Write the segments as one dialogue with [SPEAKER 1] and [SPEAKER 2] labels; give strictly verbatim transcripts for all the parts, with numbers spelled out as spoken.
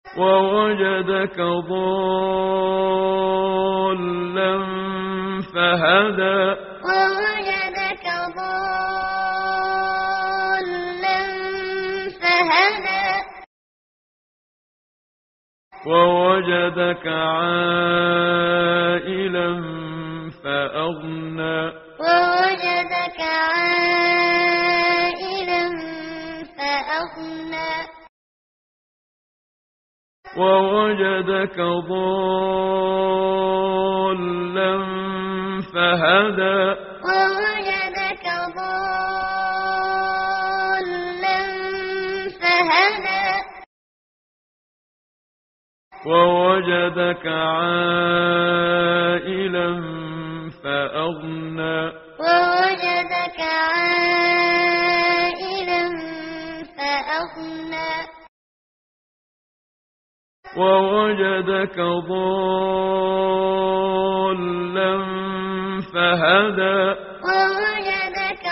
[SPEAKER 1] ووجدك ضالا فهدى
[SPEAKER 2] ووجدك ضالا فهدى
[SPEAKER 1] ووجدك عائلا فأغنى
[SPEAKER 2] ووجدك عائلا فأغنى
[SPEAKER 1] ووجدك ضالا فهدى
[SPEAKER 2] ووجدك ضالا فهدى
[SPEAKER 1] ووجدك عائلا فأغنى
[SPEAKER 2] ووجدك عائلا فأغنى
[SPEAKER 1] ووجدك ضالا فهدى
[SPEAKER 2] ووجدك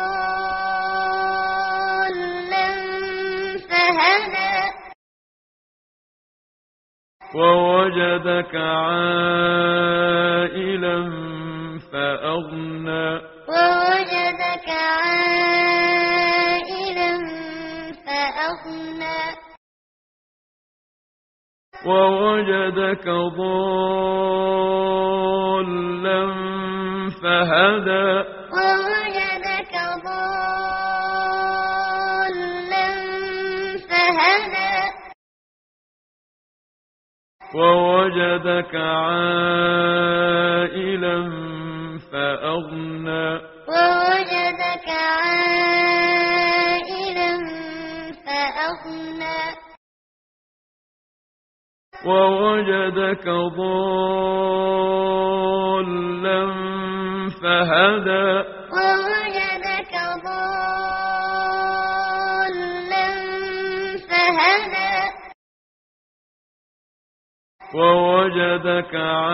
[SPEAKER 2] ضالا فهدى
[SPEAKER 1] ووجدك عائلا فأغنى
[SPEAKER 2] ووجدك عائلا فأغنى
[SPEAKER 1] ووجدك ضالا فهدى
[SPEAKER 2] ووجدك ضالا فهدى
[SPEAKER 1] ووجدك عائلا فأغنى
[SPEAKER 2] ووجدك عائلا فأغنى
[SPEAKER 1] ووجدك ضالا فهدى
[SPEAKER 2] ووجدك ضالا فهدى
[SPEAKER 1] ووجدك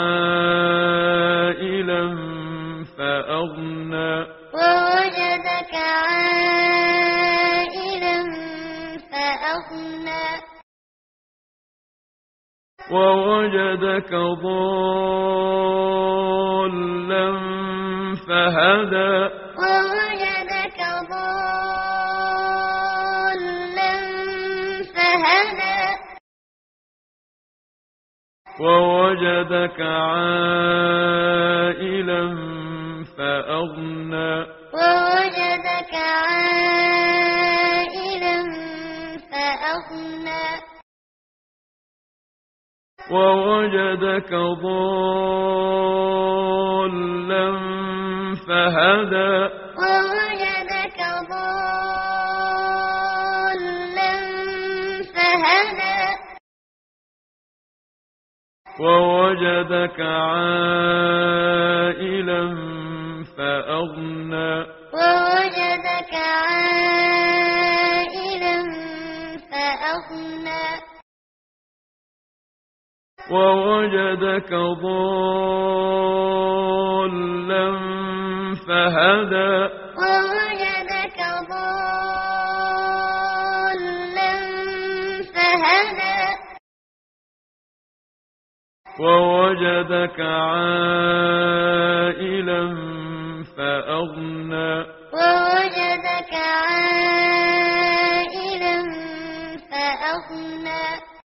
[SPEAKER 1] عائلا فأغنى
[SPEAKER 2] ووجدك عائلا فأغنى
[SPEAKER 1] ووجدك ضالا فهدى
[SPEAKER 2] ووجدك ضالا فهدى
[SPEAKER 1] ووجدك عائلا فأغنى
[SPEAKER 2] ووجدك عائلا فأغنى
[SPEAKER 1] ووجدك ضالا فهدى
[SPEAKER 2] ووجدك ضالا فهدى
[SPEAKER 1] ووجدك عائلا فأغنى
[SPEAKER 2] ووجدك عائلا فأغنى
[SPEAKER 1] ووجدك ضالا فهدى
[SPEAKER 2] ووجدك ضالا فهدى
[SPEAKER 1] ووجدك عائلا فأغنى
[SPEAKER 2] ووجدك عائلا فأغنى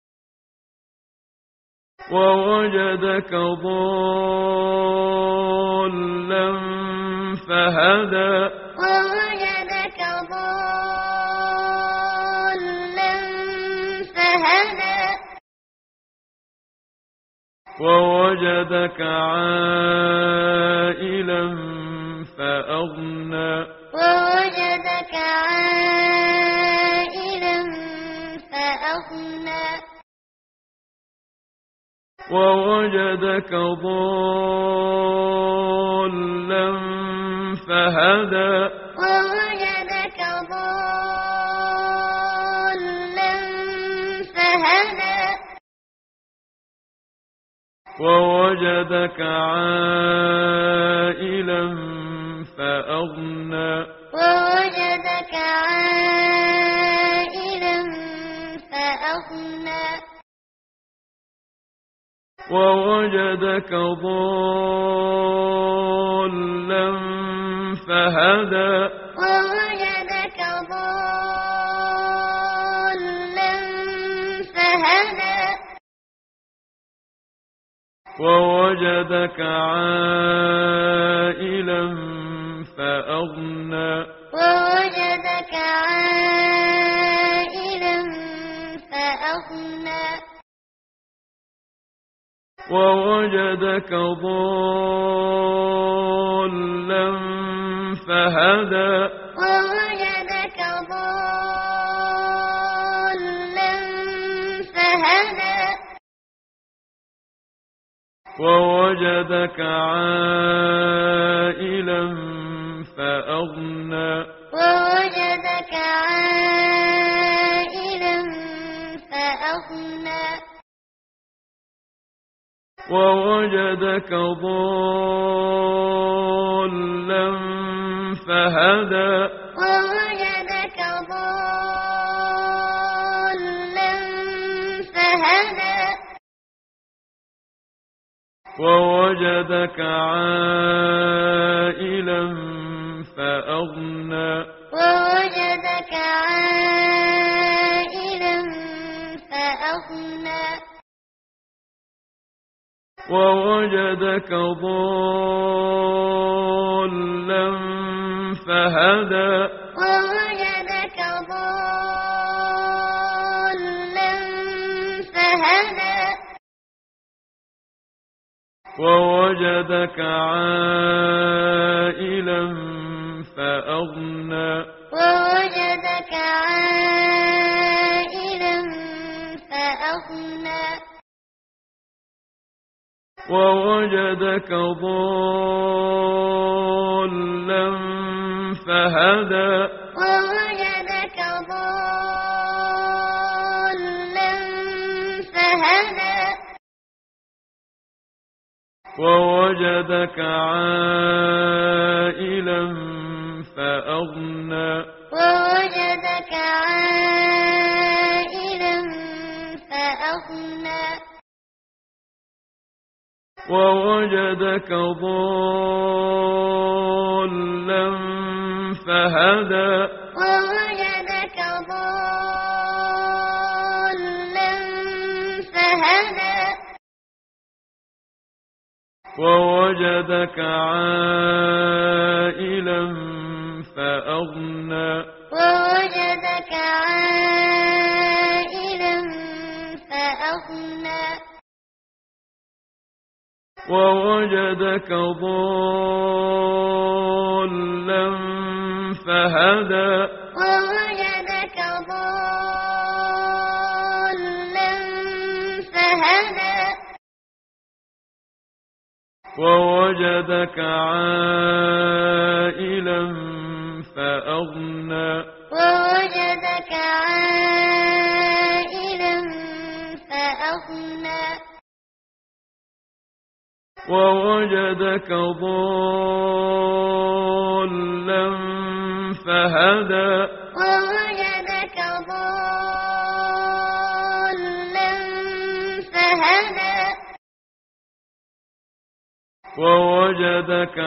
[SPEAKER 1] ووجدك ضالا فهدى
[SPEAKER 2] ووجدك ضالا فهدى
[SPEAKER 1] ووجدك عائلا فأغنى
[SPEAKER 2] ووجدك عائلا فأغنى
[SPEAKER 1] ووجدك ضالا فهدى
[SPEAKER 2] ووجدك ضالا فهدى
[SPEAKER 1] ووجدك عائلا فأغنى
[SPEAKER 2] ووجدك عائلا فأغنى
[SPEAKER 1] ووجدك ضالا فهدى
[SPEAKER 2] ووجدك ضالا فهدى
[SPEAKER 1] ووجدك عائلا فأغنى
[SPEAKER 2] ووجدك عائلا فأغنى
[SPEAKER 1] ووجدك ضالا فهدى
[SPEAKER 2] ووجدك ضالا فهدى
[SPEAKER 1] ووجدك عائلا فأغنى
[SPEAKER 2] ووجدك عائلا فأغنى
[SPEAKER 1] ووجدك ضالا فهدى
[SPEAKER 2] ووجدك ضالا فهدى
[SPEAKER 1] ووجدك عائلا فأغنى
[SPEAKER 2] ووجدك عائلا فأغنى
[SPEAKER 1] ووجدك ضالا فهدى
[SPEAKER 2] ووجدك ضالا فهدى
[SPEAKER 1] ووجدك عائلا فأغنى
[SPEAKER 2] ووجدك عائلا فأغنى
[SPEAKER 1] ووجدك ضالا فهدى
[SPEAKER 2] ووجدك ضالا فهدى
[SPEAKER 1] ووجدك عائلا فأغنى
[SPEAKER 2] ووجدك عائلا فأغنى
[SPEAKER 1] ووجدك ضالا فهدى
[SPEAKER 2] ووجدك ضالا فهدى
[SPEAKER 1] ووجدك عائلا فأغنى
[SPEAKER 2] ووجدك عائلا فأغنى
[SPEAKER 1] ووجدك ضالا فهدى
[SPEAKER 2] ووجدك ضالا فهدى
[SPEAKER 1] ووجدك عائلا فأغنى
[SPEAKER 2] ووجدك عائلا فأغنى
[SPEAKER 1] ووجدك ضالا فهدى
[SPEAKER 2] ووجدك ضالا فهدى
[SPEAKER 1] ووجدك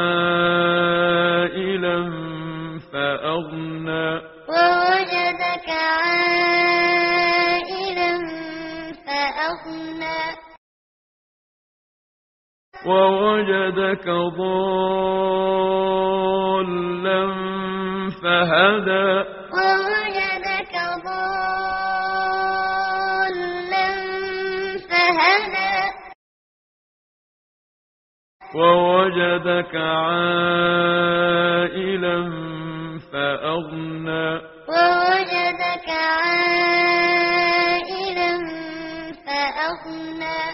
[SPEAKER 1] عائلا فأغنى
[SPEAKER 2] ووجدك عائلا فأغنى
[SPEAKER 1] ووجدك ضالا فهدى
[SPEAKER 2] ووجدك ضالا فهدى
[SPEAKER 1] ووجدك عائلا فأغنى
[SPEAKER 2] ووجدك عائلا فأغنى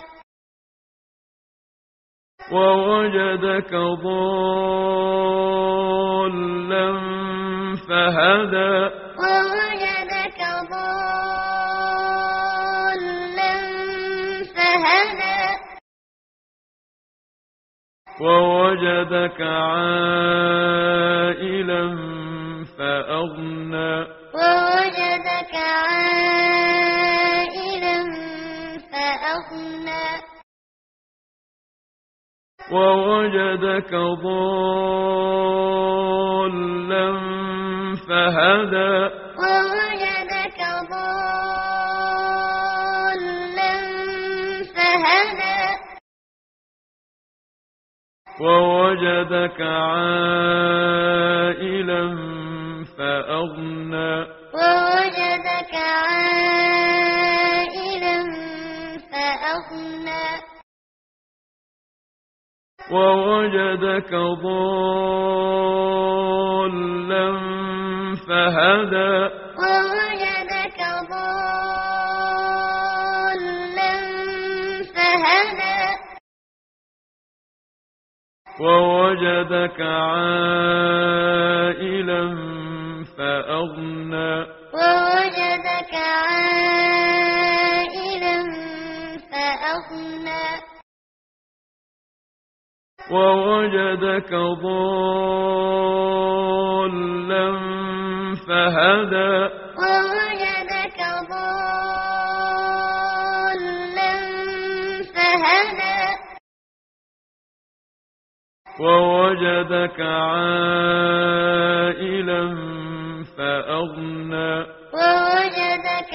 [SPEAKER 1] ووجدك ضالا فهدى
[SPEAKER 2] ووجدك ضالا فهدى
[SPEAKER 1] ووجدك عائلا فأغنى
[SPEAKER 2] ووجدك عائلا فأغنى
[SPEAKER 1] ووجدك ضالا فهدى
[SPEAKER 2] ووجدك ضالا فهدى
[SPEAKER 1] ووجدك عائلا فأغنى
[SPEAKER 2] ووجدك عائلا فأغنى
[SPEAKER 1] ووجدك ضالا فهدى
[SPEAKER 2] ووجدك ضالا فهدى
[SPEAKER 1] ووجدك عائلا فأغنى
[SPEAKER 2] ووجدك عائلا فأغنى
[SPEAKER 1] ووجدك ضالا فهدى
[SPEAKER 2] ووجدك ضالا فهدى
[SPEAKER 1] ووجدك عائلا فأغنى
[SPEAKER 2] ووجدك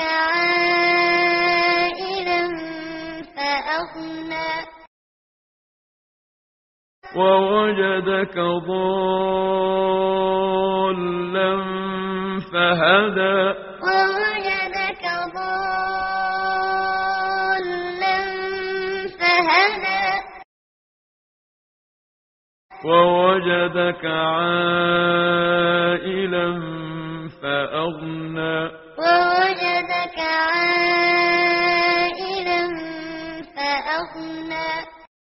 [SPEAKER 2] عائلا فأغنى
[SPEAKER 1] ووجدك ضالا فهدى
[SPEAKER 2] ووجدك ضالا فهدى
[SPEAKER 1] ووجدك عائلا فأغنى
[SPEAKER 2] ووجدك عائلا فأغنى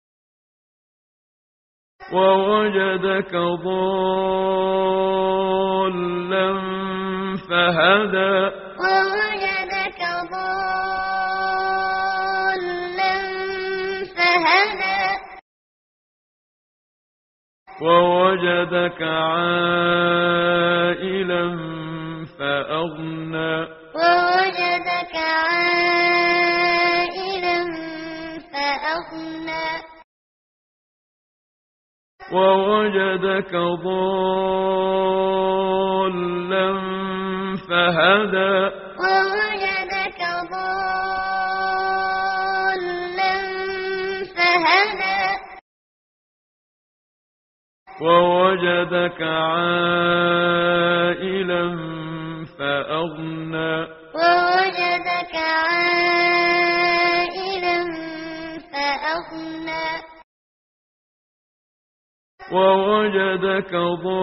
[SPEAKER 1] ووجدك ضالا فهدى
[SPEAKER 2] ووجدك ضالا فهدى
[SPEAKER 1] ووجدك عائلا فأغنى
[SPEAKER 2] ووجدك عائلا فأغنى
[SPEAKER 1] ووجدك ضالا فهدى
[SPEAKER 2] ووجدك ضالا فهدى
[SPEAKER 1] ووجدك عائلا فأغنى
[SPEAKER 2] ووجدك عائلا فأغنى
[SPEAKER 1] ووجدك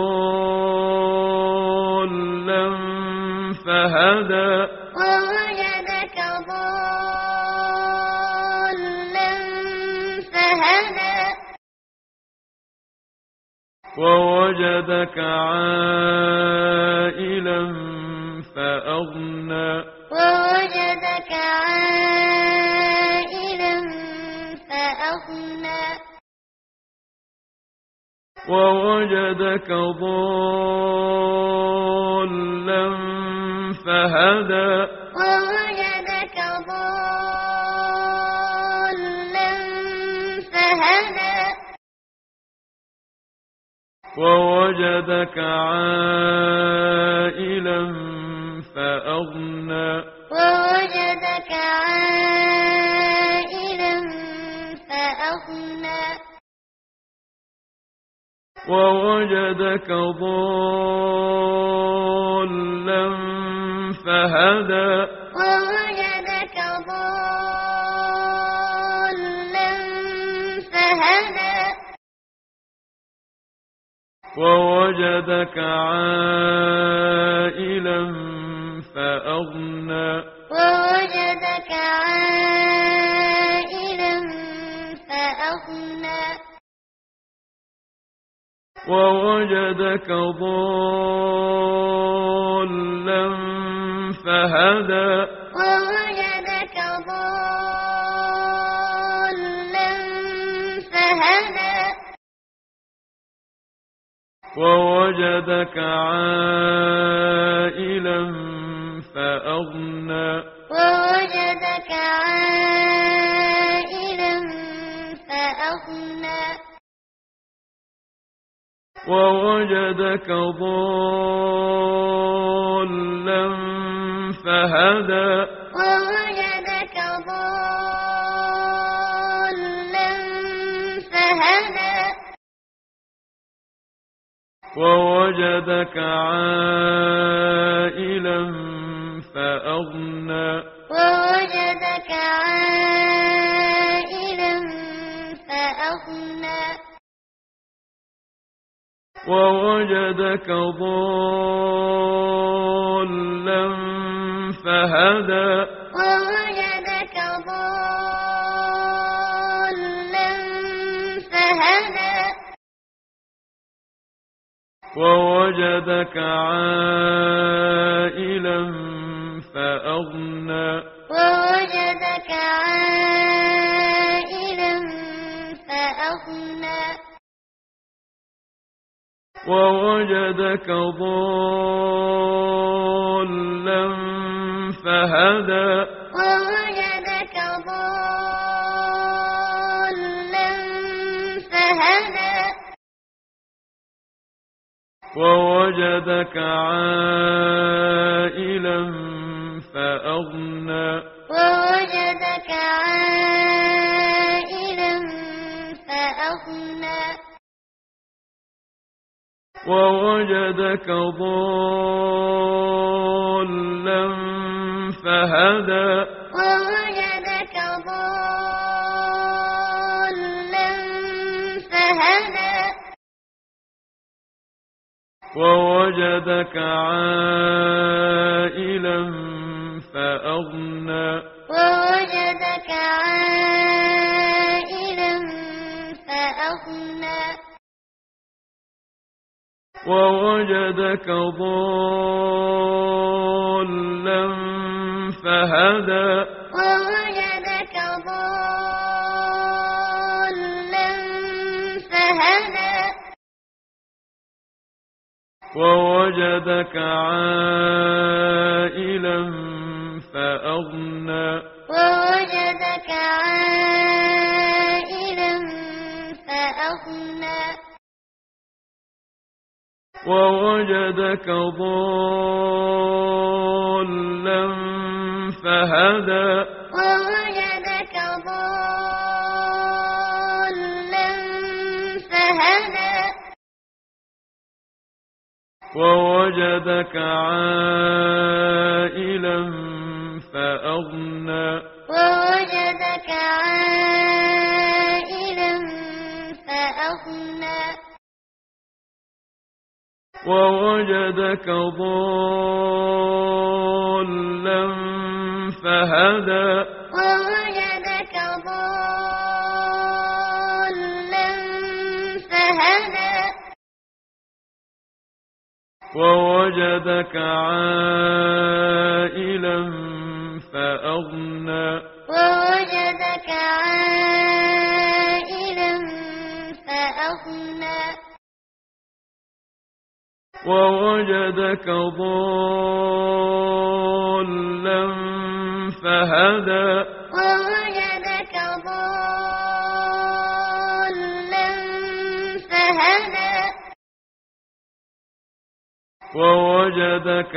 [SPEAKER 1] ضالا فهدى
[SPEAKER 2] ووجدك ضالا فهدى
[SPEAKER 1] ووجدك عائلا فأغنى
[SPEAKER 2] ووجدك عائلا فأغنى
[SPEAKER 1] ووجدك ضالا فهدى
[SPEAKER 2] ووجدك ضالا فهدى
[SPEAKER 1] ووجدك عائلا فأغنى
[SPEAKER 2] ووجدك عائلا فأغنى
[SPEAKER 1] ووجدك ضالا فهدى
[SPEAKER 2] ووجدك ضالا فهدى
[SPEAKER 1] ووجدك عائلا فأغنى
[SPEAKER 2] ووجدك عائلا فأغنى
[SPEAKER 1] ووجدك ضالا فهدى
[SPEAKER 2] ووجدك ضالا فهدى
[SPEAKER 1] ووجدك عائلا فأغنى
[SPEAKER 2] ووجدك عائلا فأغنى
[SPEAKER 1] ووجدك ضالا فهدى
[SPEAKER 2] ووجدك ضالا فهدى
[SPEAKER 1] ووجدك عائلا فأغنى
[SPEAKER 2] ووجدك عائلا فأغنى
[SPEAKER 1] ووجدك ضالا فهدى
[SPEAKER 2] ووجدك ضالا فهدى
[SPEAKER 1] ووجدك عائلا فأغنى
[SPEAKER 2] ووجدك عائلا فأغنى
[SPEAKER 1] ووجدك ضالا فهدى
[SPEAKER 2] ووجدك ضالا فهدى
[SPEAKER 1] ووجدك عائلا فأغنى
[SPEAKER 2] ووجدك عائلا فأغنى
[SPEAKER 1] ووجدك ضالا فهدى
[SPEAKER 2] ووجدك ضالا فهدى
[SPEAKER 1] ووجدك عائلا فأغنى
[SPEAKER 2] ووجدك عائلا فأغنى
[SPEAKER 1] ووجدك ضالا فهدى
[SPEAKER 2] ووجدك ضالا فهدى
[SPEAKER 1] ووجدك عائلا فأغنى
[SPEAKER 2] ووجدك عائلا فأغنى
[SPEAKER 1] ووجدك ضالا فهدى
[SPEAKER 2] ووجدك ضالا فهدى
[SPEAKER 1] ووجدك عائلا فأغنى
[SPEAKER 2] ووجدك عائلا فأغنى
[SPEAKER 1] ووجدك ضالا فهدى
[SPEAKER 2] ووجدك ضالا فهدى
[SPEAKER 1] ووجدك عائلا فأغنى
[SPEAKER 2] ووجدك عائلا فأغنى
[SPEAKER 1] ووجدك ضالا فهدى
[SPEAKER 2] ووجدك ضالا فهدى
[SPEAKER 1] ووجدك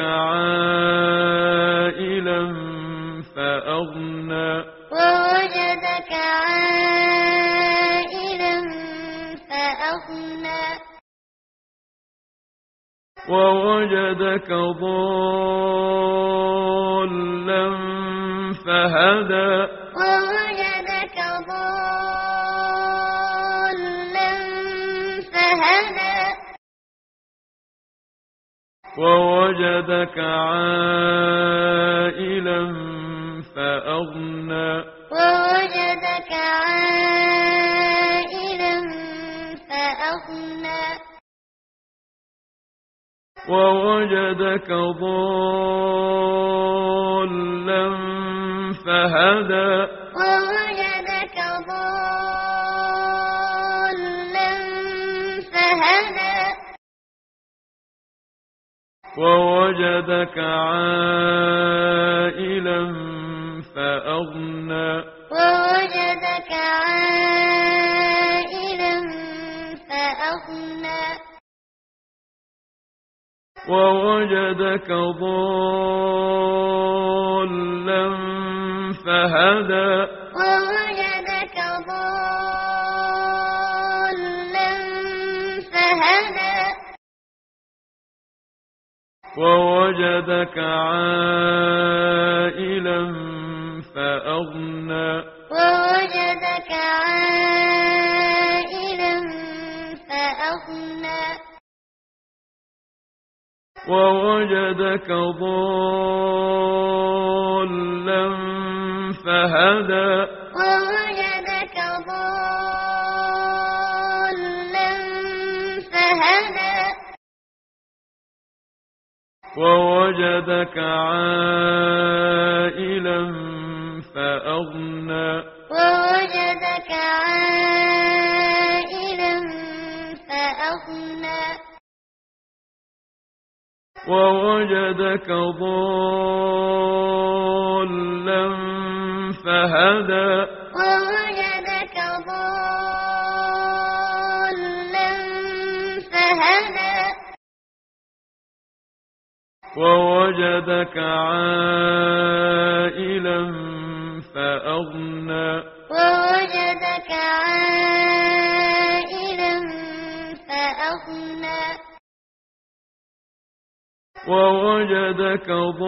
[SPEAKER 1] عائلا فأغنى
[SPEAKER 2] ووجدك عائلا فأغنى
[SPEAKER 1] ووجدك ضالا فهدى
[SPEAKER 2] ووجدك ضالا فهدى
[SPEAKER 1] ووجدك عائلا فأغنى
[SPEAKER 2] ووجدك عائلا فأغنى
[SPEAKER 1] ووجدك ضالا فهدى
[SPEAKER 2] ووجدك ضالا فهدى
[SPEAKER 1] ووجدك عائلا فأغنى
[SPEAKER 2] ووجدك عائلا فأغنى
[SPEAKER 1] ووجدك ضالا فهدى
[SPEAKER 2] ووجدك ضالا فهدى
[SPEAKER 1] ووجدك عائلا فأغنى
[SPEAKER 2] ووجدك عائلا فأغنى
[SPEAKER 1] ووجدك ضالا فهدى
[SPEAKER 2] ووجدك ضالا فهدى
[SPEAKER 1] ووجدك عائلا فأغنى
[SPEAKER 2] ووجدك عائلا فأغنى
[SPEAKER 1] ووجدك ضالا فهدى
[SPEAKER 2] ووجدك ضالا فهدى
[SPEAKER 1] ووجدك عائلا فأغنى
[SPEAKER 2] ووجدك عائلا فأغنى
[SPEAKER 1] ووجدك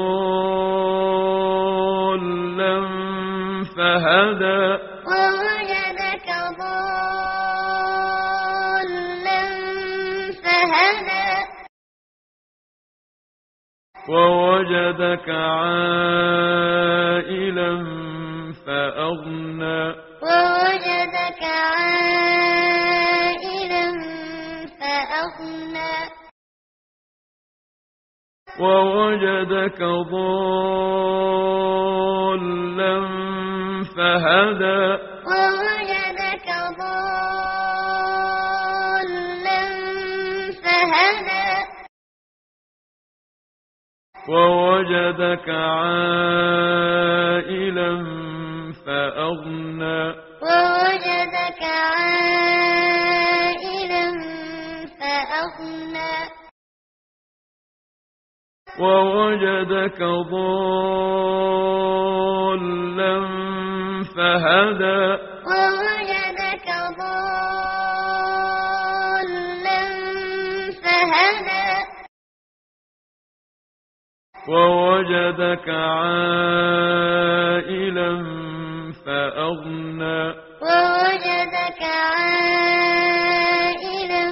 [SPEAKER 1] ضالا فهدى
[SPEAKER 2] ووجدك ضالا فهدى
[SPEAKER 1] ووجدك عائلا فأغنى
[SPEAKER 2] ووجدك عائلا فأغنى
[SPEAKER 1] ووجدك ضالا فهدى
[SPEAKER 2] ووجدك ضالا فهدى
[SPEAKER 1] ووجدك عائلا فأغنى
[SPEAKER 2] ووجدك عائلا فأغنى
[SPEAKER 1] ووجدك ضالا فهدى
[SPEAKER 2] ووجدك ضالا فهدى
[SPEAKER 1] ووجدك عائلا فأغنى
[SPEAKER 2] ووجدك عائلا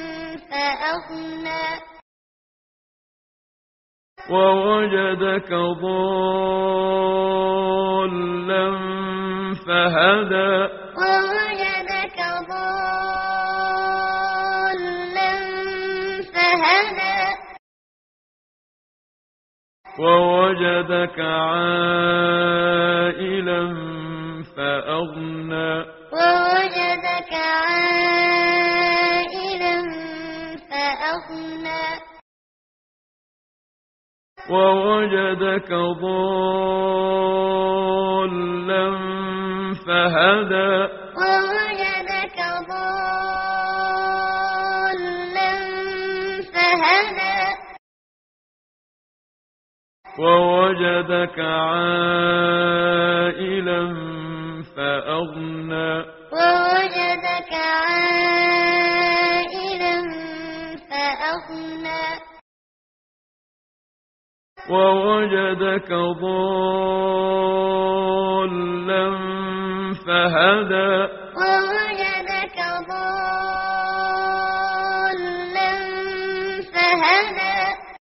[SPEAKER 2] فأغنى
[SPEAKER 1] ووجدك ضالا فهدى
[SPEAKER 2] ووجدك ضالا فهدى
[SPEAKER 1] ووجدك عائلا فأغنى
[SPEAKER 2] ووجدك عائلا فأغنى
[SPEAKER 1] ووجدك ضالا فهدى
[SPEAKER 2] ووجدك ضالا فهدى
[SPEAKER 1] ووجدك عائلا فأغنى
[SPEAKER 2] ووجدك عائلا فأغنى
[SPEAKER 1] ووجدك ضالا فهدى
[SPEAKER 2] ووجدك ضالا فهدى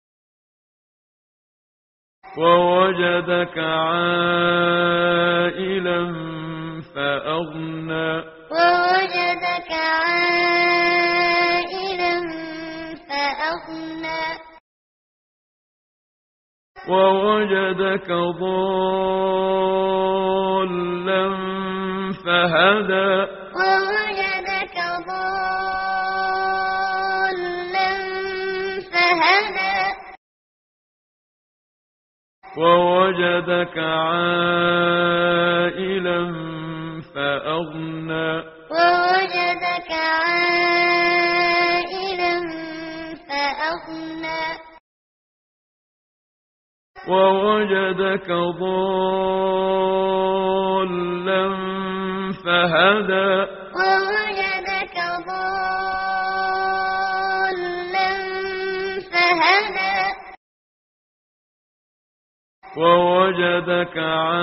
[SPEAKER 1] ووجدك عائلا فأغنى
[SPEAKER 2] ووجدك عائلا فأغنى
[SPEAKER 1] ووجدك ضالا فهدى
[SPEAKER 2] ووجدك ضالا فهدى
[SPEAKER 1] ووجدك عائلا فأغنى
[SPEAKER 2] ووجدك عائلا فأغنى
[SPEAKER 1] ووجدك ضالا فهدى
[SPEAKER 2] ووجدك ضالا فهدى
[SPEAKER 1] ووجدك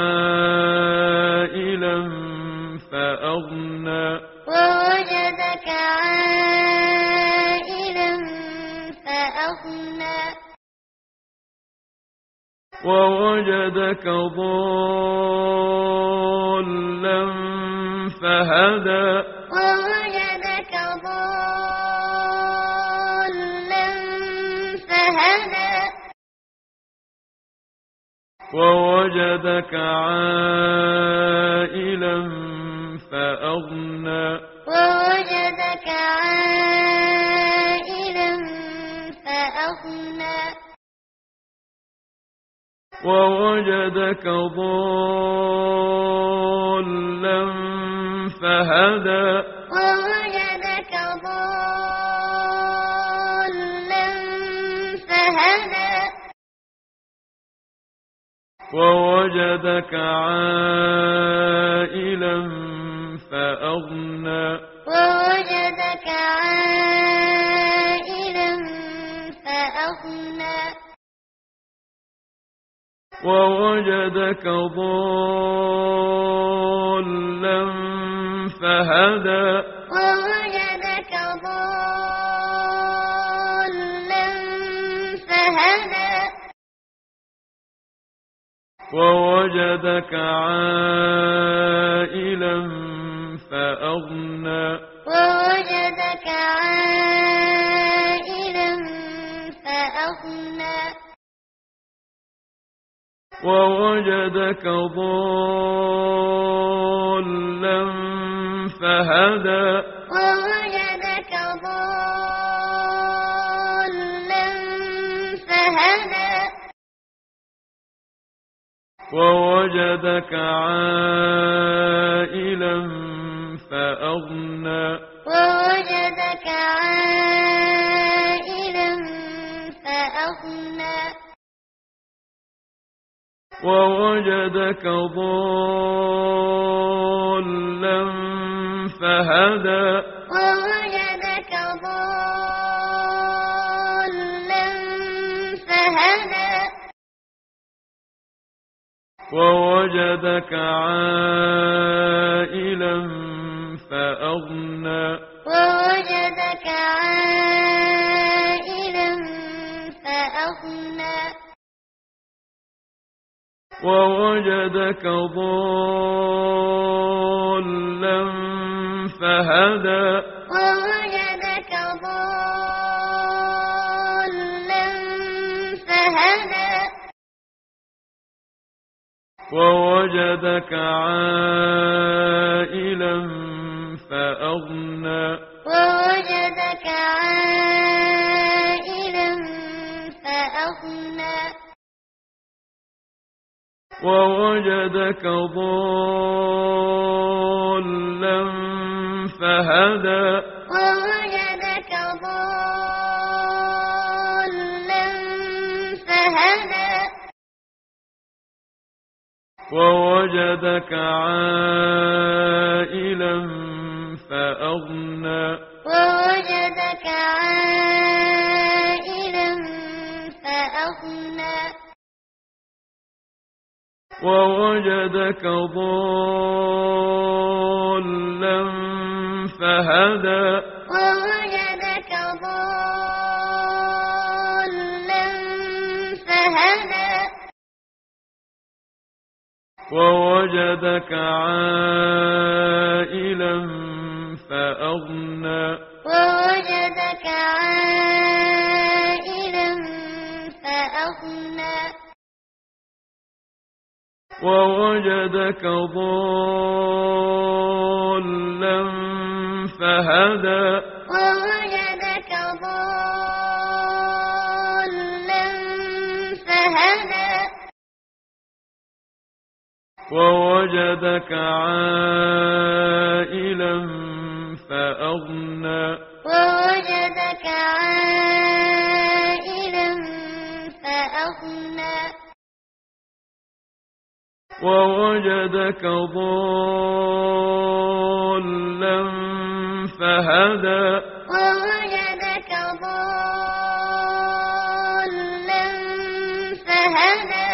[SPEAKER 1] عائلا فأغنى
[SPEAKER 2] ووجدك عائلا فأغنى
[SPEAKER 1] ووجدك ضالا فهدى
[SPEAKER 2] ووجدك ضالا فهدى
[SPEAKER 1] ووجدك عائلا فأغنى
[SPEAKER 2] ووجدك عائلا فأغنى
[SPEAKER 1] ووجدك ضالا فهدى
[SPEAKER 2] ووجدك ضالا فهدى
[SPEAKER 1] ووجدك عائلا فأغنى
[SPEAKER 2] ووجدك عائلا فأغنى
[SPEAKER 1] ووجدك ضالا فهدى
[SPEAKER 2] ووجدك ضالا فهدى
[SPEAKER 1] ووجدك عائلا فأغنى
[SPEAKER 2] ووجدك عائلا فأغنى
[SPEAKER 1] ووجدك ضالا فهدى
[SPEAKER 2] ووجدك ضالا فهدى
[SPEAKER 1] ووجدك عائلا فأغنى
[SPEAKER 2] ووجدك عائلا فأغنى
[SPEAKER 1] ووجدك ضالا فهدى
[SPEAKER 2] ووجدك ضالا فهدى
[SPEAKER 1] ووجدك عائلا فأغنى
[SPEAKER 2] ووجدك عائلا فأغنى
[SPEAKER 1] ووجدك ضالا فهدى
[SPEAKER 2] ووجدك ضالا فهدى
[SPEAKER 1] ووجدك عائلا فأغنى
[SPEAKER 2] ووجدك عائلا فأغنى
[SPEAKER 1] ووجدك ضالا فهدى
[SPEAKER 2] ووجدك ضالا فهدى
[SPEAKER 1] ووجدك عائلا فأغنى
[SPEAKER 2] ووجدك عائلا فأغنى
[SPEAKER 1] ووجدك ضالا فهدى
[SPEAKER 2] ووجدك ضالا فهدى
[SPEAKER 1] ووجدك عائلا فأغنى
[SPEAKER 2] ووجدك عائلا فأغنى
[SPEAKER 1] ووجدك ضالا فهدى
[SPEAKER 2] ووجدك ضالا فهدى
[SPEAKER 1] ووجدك عائلا فأغنى
[SPEAKER 2] ووجدك عائلا فأغنى
[SPEAKER 1] ووجدك ضالا فهدى
[SPEAKER 2] ووجدك ضالا فهدى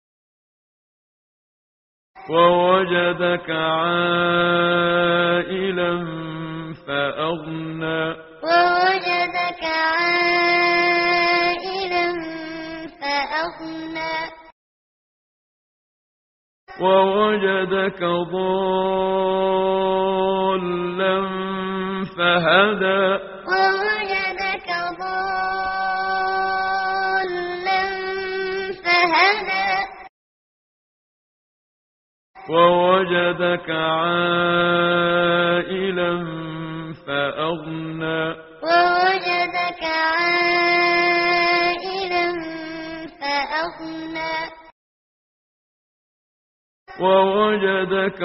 [SPEAKER 1] ووجدك عائلا فأغنى
[SPEAKER 2] ووجدك عائلا فأغنى
[SPEAKER 1] ووجدك ضالا فهدى
[SPEAKER 2] ووجدك ضالا فهدى
[SPEAKER 1] ووجدك عائلا فأغنى
[SPEAKER 2] ووجدك عائلا فأغنى
[SPEAKER 1] ووجدك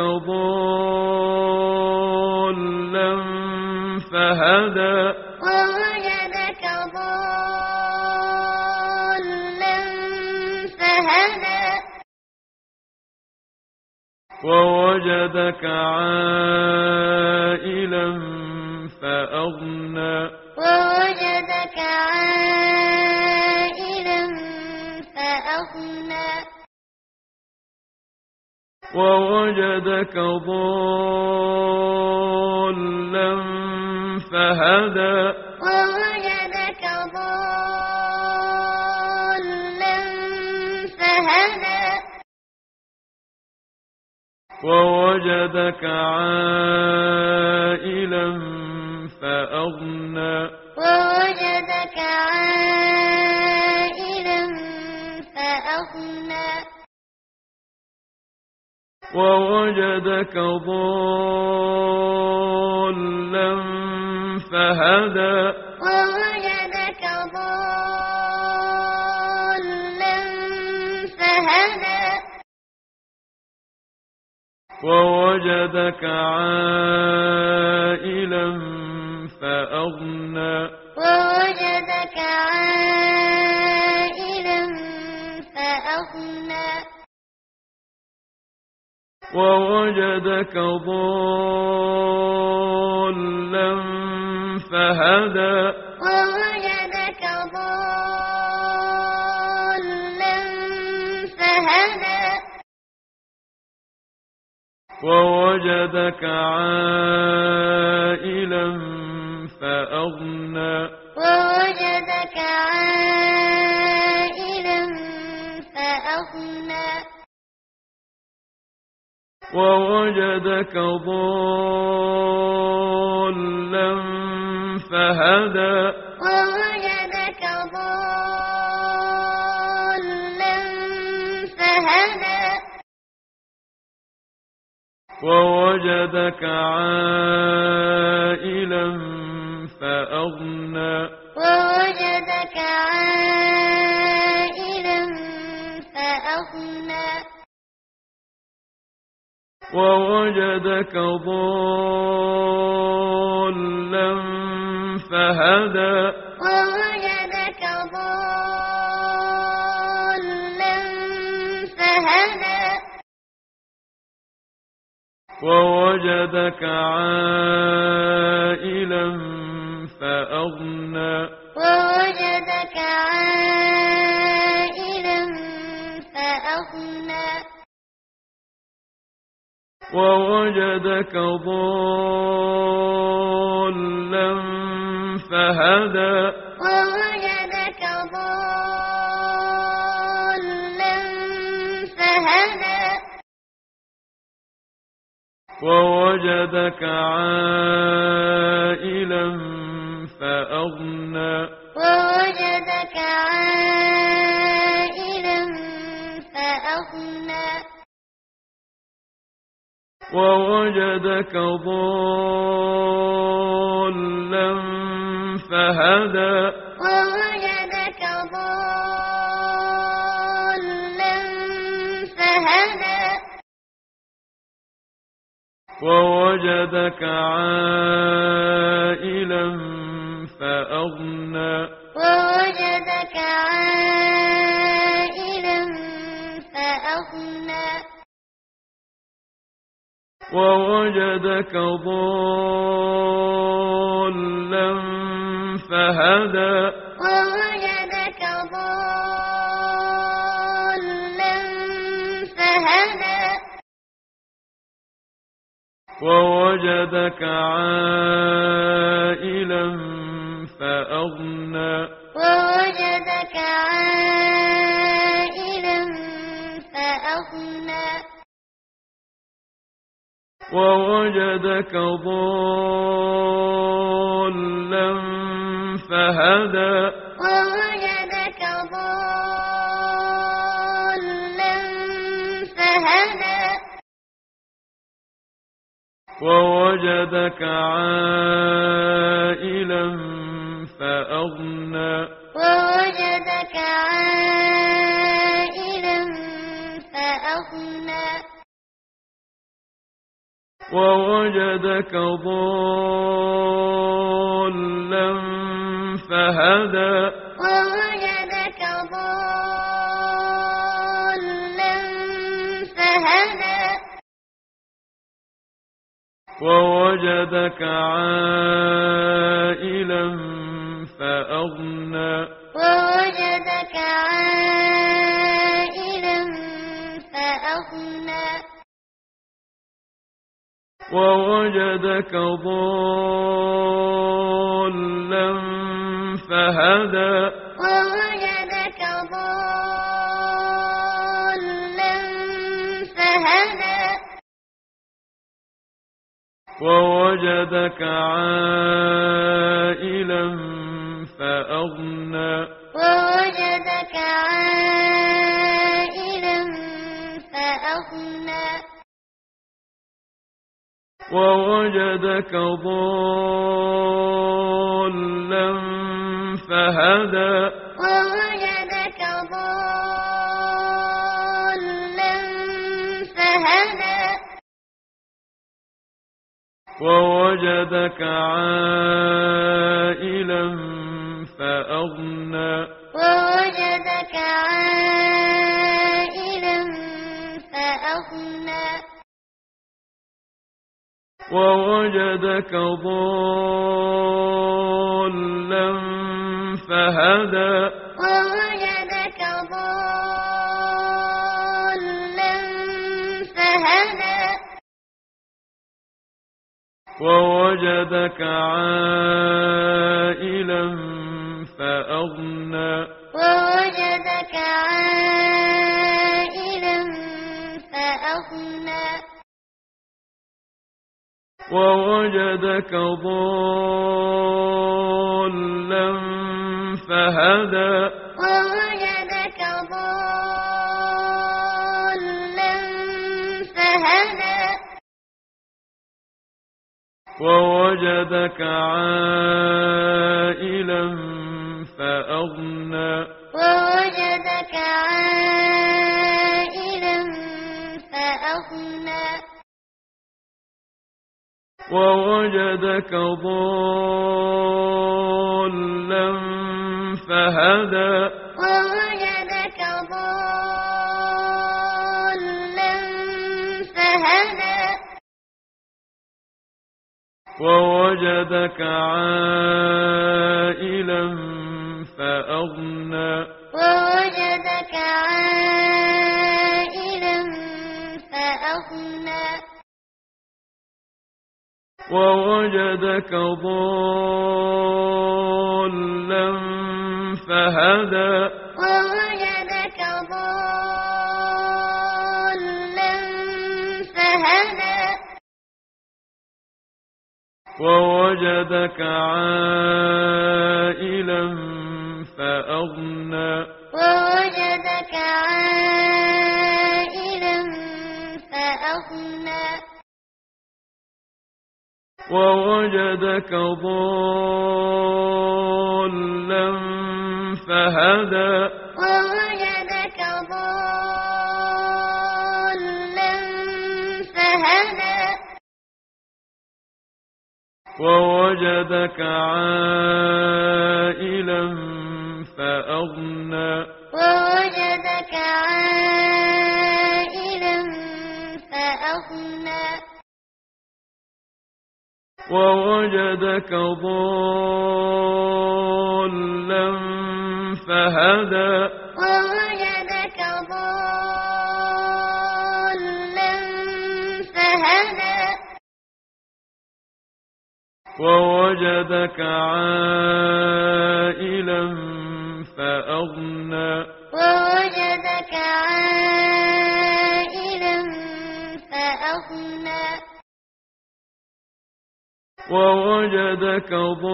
[SPEAKER 1] ضالا فهدى
[SPEAKER 2] ووجدك ضالا فهدى
[SPEAKER 1] ووجدك عائلا فأغنى
[SPEAKER 2] ووجدك عائلا فأغنى
[SPEAKER 1] ووجدك ضالا فهدى
[SPEAKER 2] ووجدك ضالا فهدى
[SPEAKER 1] ووجدك عائلا فأغنى
[SPEAKER 2] ووجدك عائلا فأغنى
[SPEAKER 1] ووجدك ضالا فهدى
[SPEAKER 2] ووجدك ضالا فهدى
[SPEAKER 1] ووجدك عائلا فأغنى
[SPEAKER 2] ووجدك عائلا فأغنى
[SPEAKER 1] ووجدك ضالا فهدى
[SPEAKER 2] ووجدك ضالا فهدى
[SPEAKER 1] ووجدك عائلا فأغنى
[SPEAKER 2] ووجدك عائلا فأغنى
[SPEAKER 1] ووجدك ضالا فهدى
[SPEAKER 2] ووجدك ضالا فهدى
[SPEAKER 1] ووجدك عائلا فأغنى
[SPEAKER 2] ووجدك عائلا فأغنى
[SPEAKER 1] ووجدك ضالا فهدى
[SPEAKER 2] ووجدك ضالا فهدى
[SPEAKER 1] ووجدك عائلا فأغنى
[SPEAKER 2] ووجدك عائلا فأغنى
[SPEAKER 1] ووجدك ضالا فهدى
[SPEAKER 2] ووجدك ضالا فهدى
[SPEAKER 1] ووجدك عائلا فأغنى
[SPEAKER 2] ووجدك عائلا فأغنى
[SPEAKER 1] ووجدك ضالا فهدى
[SPEAKER 2] ووجدك ضالا فهدى
[SPEAKER 1] ووجدك عائلا فأغنى
[SPEAKER 2] ووجدك عائلا فأغنى
[SPEAKER 1] ووجدك ضالا فهدى
[SPEAKER 2] ووجدك ضالا فهدى
[SPEAKER 1] ووجدك عائلا فأغنى
[SPEAKER 2] ووجدك عائلا فأغنى
[SPEAKER 1] ووجدك ضالا فهدى
[SPEAKER 2] ووجدك ضالا فهدى
[SPEAKER 1] ووجدك عائلا فأغنى
[SPEAKER 2] ووجدك عائلا فأغنى
[SPEAKER 1] ووجدك ضالا فهدى
[SPEAKER 2] ووجدك ضالا فهدى
[SPEAKER 1] ووجدك عائلا فأغنى
[SPEAKER 2] ووجدك عائلا فأغنى
[SPEAKER 1] ووجدك ضالا فهدى
[SPEAKER 2] ووجدك ضالا فهدى
[SPEAKER 1] ووجدك عائلا فأغنى
[SPEAKER 2] ووجدك عائلا فأغنى
[SPEAKER 1] ووجدك ضالا فهدى
[SPEAKER 2] ووجدك ضالا فهدى
[SPEAKER 1] ووجدك عائلا فأغنى
[SPEAKER 2] ووجدك عائلا فأغنى
[SPEAKER 1] ووجدك ضالا فهدى
[SPEAKER 2] ووجدك ضالا فهدى
[SPEAKER 1] ووجدك عائلا فأغنى
[SPEAKER 2] ووجدك عائلا فأغنى
[SPEAKER 1] ووجدك ضالا فهدى
[SPEAKER 2] ووجدك ضالا فهدى
[SPEAKER 1] ووجدك عائلا فأغنى
[SPEAKER 2] ووجدك عائلا فأغنى
[SPEAKER 1] ووجدك ضالا فهدى
[SPEAKER 2] ووجدك ضالا فهدى
[SPEAKER 1] ووجدك عائلا فأغنى
[SPEAKER 2] ووجدك عائلا فأغنى
[SPEAKER 1] ووجدك ضالا فهدى
[SPEAKER 2] ووجدك ضالا فهدى
[SPEAKER 1] ووجدك عائلا فأغنى
[SPEAKER 2] ووجدك عائلا فأغنى
[SPEAKER 1] ووجدك ضالا فهدى
[SPEAKER 2] ووجدك ضالا فهدى
[SPEAKER 1] ووجدك عائلا فأغنى
[SPEAKER 2] ووجدك عائلا فأغنى
[SPEAKER 1] ووجدك ضالا فهدى
[SPEAKER 2] ووجدك ضالا فهدى
[SPEAKER 1] ووجدك عائلا فأغنى
[SPEAKER 2] ووجدك عائلا فأغنى
[SPEAKER 1] ووجدك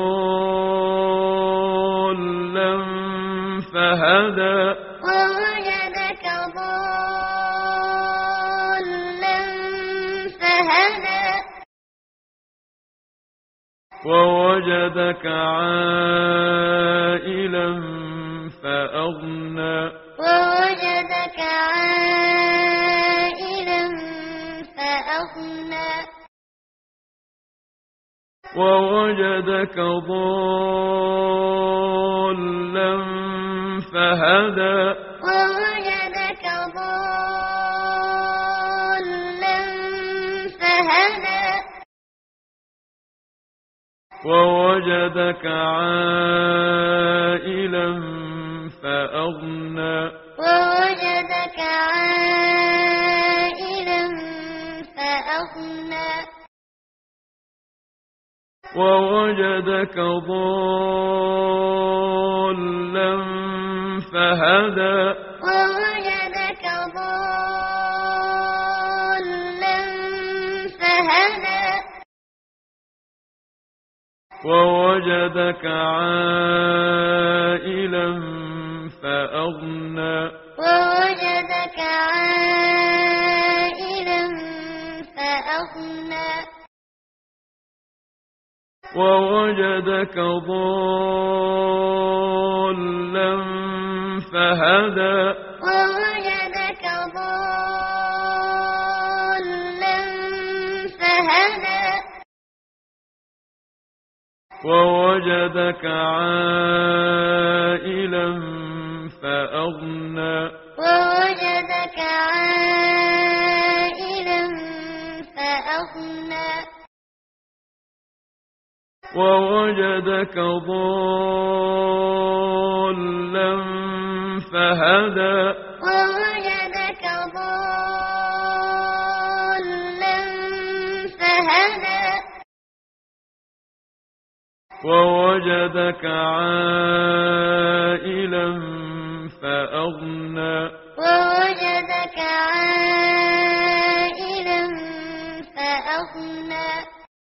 [SPEAKER 1] ضالا فهدى
[SPEAKER 2] ووجدك ضالا فهدى
[SPEAKER 1] ووجدك عائلا فأغنى
[SPEAKER 2] ووجدك عائلا فأغنى
[SPEAKER 1] ووجدك ضالا فهدى
[SPEAKER 2] ووجدك ضالا فهدى
[SPEAKER 1] ووجدك عائلا فأغنى
[SPEAKER 2] ووجدك عائلا فأغنى
[SPEAKER 1] ووجدك ضالا فهدى
[SPEAKER 2] ووجدك ضالا فهدى
[SPEAKER 1] ووجدك عائلا فأغنى
[SPEAKER 2] ووجدك عائلا فأغنى
[SPEAKER 1] ووجدك ضالا فهدى
[SPEAKER 2] ووجدك ضالا فهدى
[SPEAKER 1] ووجدك عائلا فأغنى
[SPEAKER 2] ووجدك عائلا فأغنى
[SPEAKER 1] ووجدك ضالا فهدى
[SPEAKER 2] ووجدك ضالا فهدى
[SPEAKER 1] ووجدك عائلا فأغنى
[SPEAKER 2] ووجدك عائلا فأغنى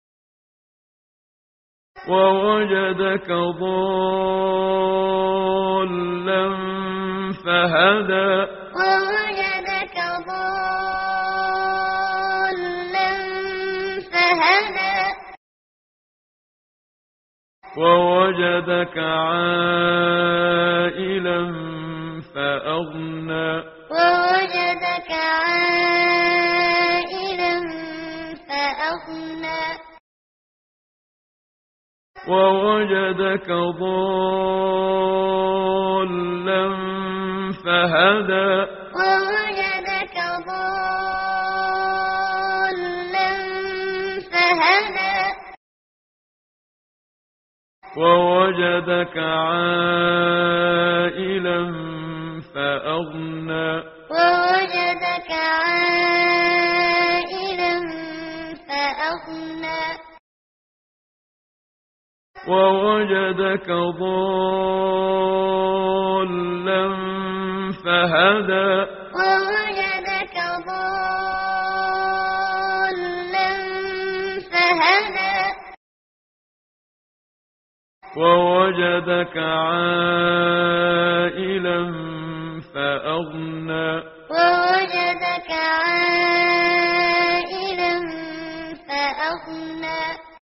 [SPEAKER 1] ووجدك ضالا فهدى
[SPEAKER 2] ووجدك ضالا فهدى
[SPEAKER 1] ووجدك عائلا فأغنى
[SPEAKER 2] ووجدك عائلا فأغنى
[SPEAKER 1] ووجدك ضالا فهدى
[SPEAKER 2] ووجدك ضالا فهدى
[SPEAKER 1] ووجدك عائلا فأغنى
[SPEAKER 2] ووجدك عائلا فأغنى
[SPEAKER 1] ووجدك ضالا فهدى
[SPEAKER 2] ووجدك ضالا فهدى
[SPEAKER 1] ووجدك عائلا فأغنى
[SPEAKER 2] ووجدك عائلا فأغنى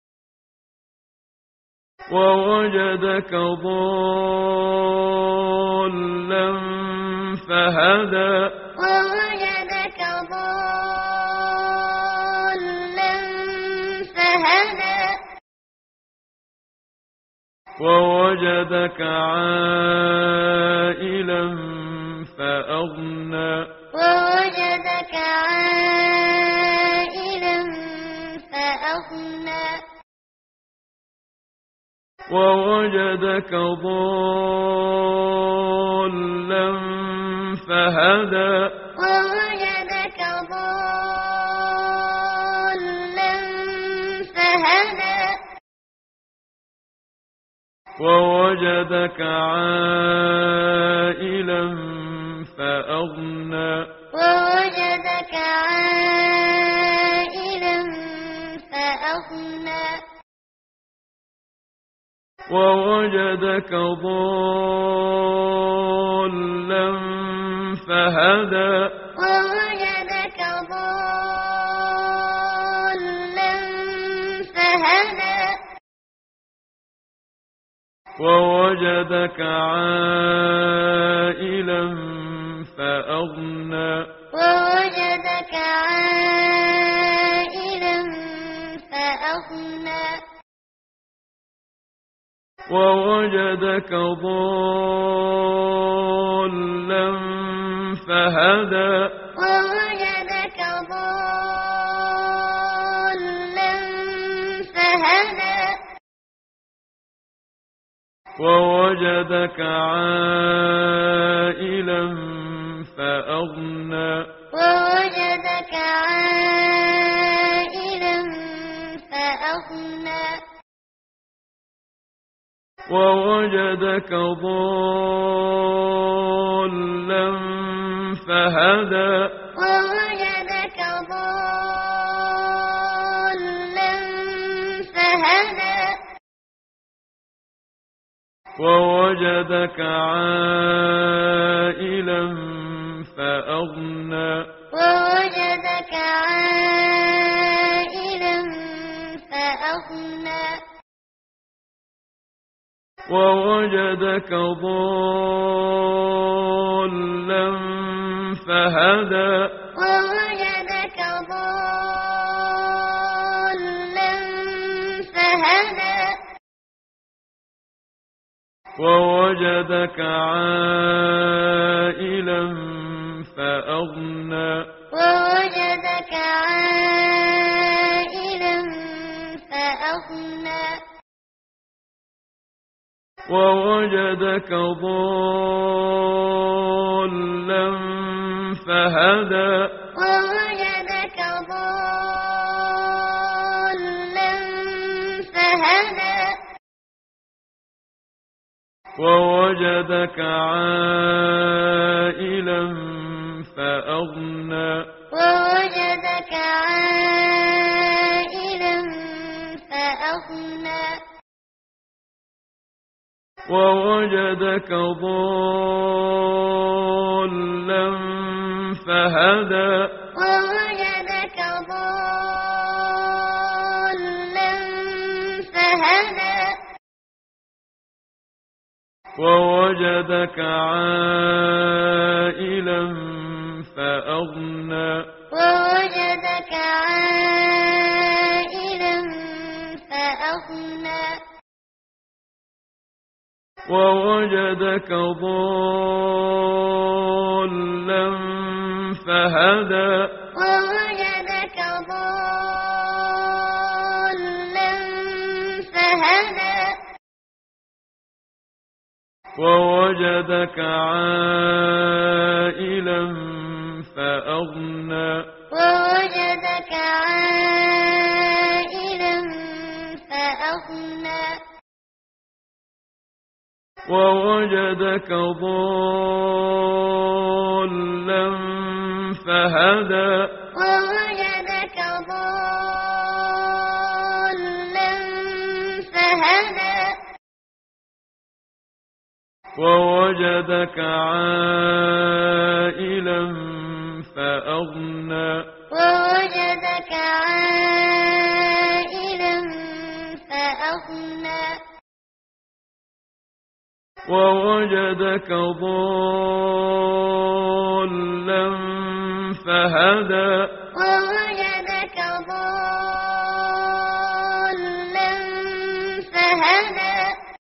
[SPEAKER 1] ووجدك ضالا فهدى
[SPEAKER 2] ووجدك ضالا فهدى
[SPEAKER 1] ووجدك عائلا فأغنى
[SPEAKER 2] ووجدك عائلا فأغنى
[SPEAKER 1] ووجدك ضالا فهدى
[SPEAKER 2] ووجدك ضالا فهدى
[SPEAKER 1] ووجدك عائلا فأغنى
[SPEAKER 2] ووجدك عائلا فأغنى
[SPEAKER 1] ووجدك ضالا فهدى
[SPEAKER 2] ووجدك ضالا فهدى
[SPEAKER 1] ووجدك عائلا فأغنى
[SPEAKER 2] ووجدك عائلا فأغنى
[SPEAKER 1] ووجدك ضالا فهدى
[SPEAKER 2] ووجدك ضالا فهدى
[SPEAKER 1] ووجدك عائلا فأغنى
[SPEAKER 2] ووجدك عائلا فأغنى
[SPEAKER 1] ووجدك ضالا فهدى
[SPEAKER 2] ووجدك ضالا فهدى
[SPEAKER 1] ووجدك عائلا فأغنى
[SPEAKER 2] ووجدك عائلا فأغنى
[SPEAKER 1] ووجدك ضالا فهدى
[SPEAKER 2] ووجدك ضالا فهدى
[SPEAKER 1] ووجدك عائلا فأغنى
[SPEAKER 2] ووجدك عائلا فأغنى
[SPEAKER 1] ووجدك ضالا فهدى
[SPEAKER 2] ووجدك ضالا فهدى
[SPEAKER 1] ووجدك عائلا فأغنى
[SPEAKER 2] ووجدك عائلا فأغنى
[SPEAKER 1] ووجدك ضالا فهدى
[SPEAKER 2] ووجدك ضالا فهدى
[SPEAKER 1] ووجدك عائلا فأغنى
[SPEAKER 2] ووجدك عائلا فأغنى
[SPEAKER 1] ووجدك ضالا فهدى
[SPEAKER 2] ووجدك ضالا فهدى
[SPEAKER 1] ووجدك عائلا فأغنى
[SPEAKER 2] ووجدك عائلا فأغنى
[SPEAKER 1] ووجدك ضالا فهدى
[SPEAKER 2] ووجدك ضالا فهدى
[SPEAKER 1] ووجدك عائلا فأغنى
[SPEAKER 2] ووجدك عائلا فأغنى
[SPEAKER 1] ووجدك ضالا فهدى
[SPEAKER 2] ووجدك ضالا فهدى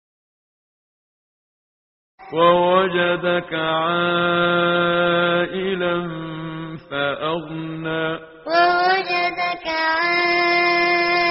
[SPEAKER 1] ووجدك عائلا فأغنى
[SPEAKER 2] ووجدك عائلا